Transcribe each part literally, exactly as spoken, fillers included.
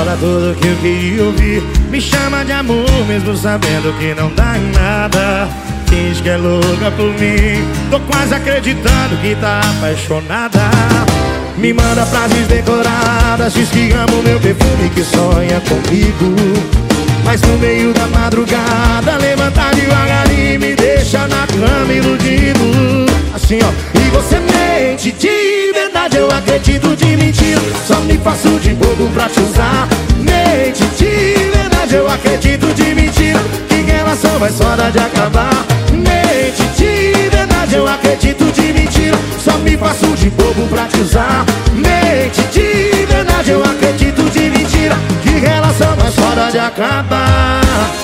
Fala tudo que eu queria ouvir. Me chama de amor mesmo sabendo que não dá em nada. Diz que é louca por mim, tô quase acreditando que tá apaixonada. Me manda frases decoradas, diz que ama o meu perfume, que sonha comigo. Mas no meio da madrugada levanta devagarinho e me deixa na cama iludido. Assim ó, e você mente de verdade, eu acredito de mentira. Só me faço de bobo pra te usar. Mente de verdade, eu acredito de mentira. Que relação vai só dar de acabar. Mente de verdade, eu acredito de mentira. Só me faço de bobo pra te usar. Mente de verdade, eu acredito de mentira. Que relação mais fora de acabar.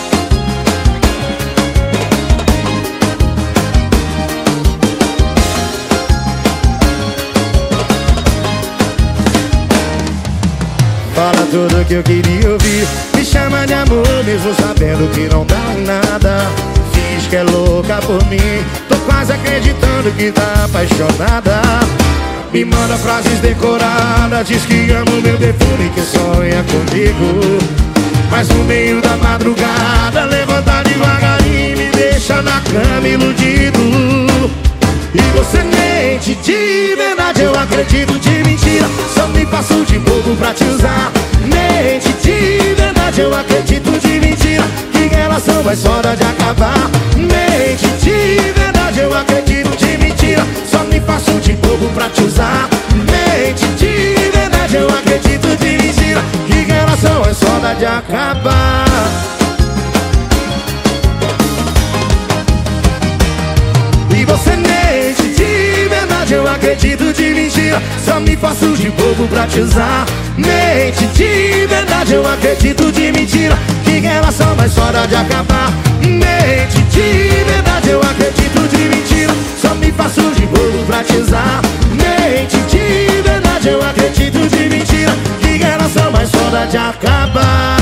Fala tudo que eu queria ouvir. Me chama de amor mesmo sabendo que não dá em nada. Diz que é louca por mim, tô quase acreditando que tá apaixonada. Me manda frases decoradas, diz que ama o meu perfume, que sonha comigo. Mas no meio da madrugada levanta devagarinho e me deixa na cama iludido. E você mente de verdade, eu acredito de mentira. Só me faço de bobo pra te usar. Mente de verdade, eu acredito de mentira. Que relação vai só dar de acabar. Mente de verdade, eu acredito de mentira. Só me faço de bobo pra te usar. Mente de verdade, eu acredito de mentira. Que relação é só dar de acabar. E você mente de verdade, eu acredito de mentira. Só me faço de bobo pra te usar. Mente de verdade, eu acredito de mentira. Que relação mais fora de acabar. Mente de verdade, eu acredito de mentira. Só me faço de bobo pra te usar. Mente de verdade, eu acredito de mentira. Que relação mais fora de acabar.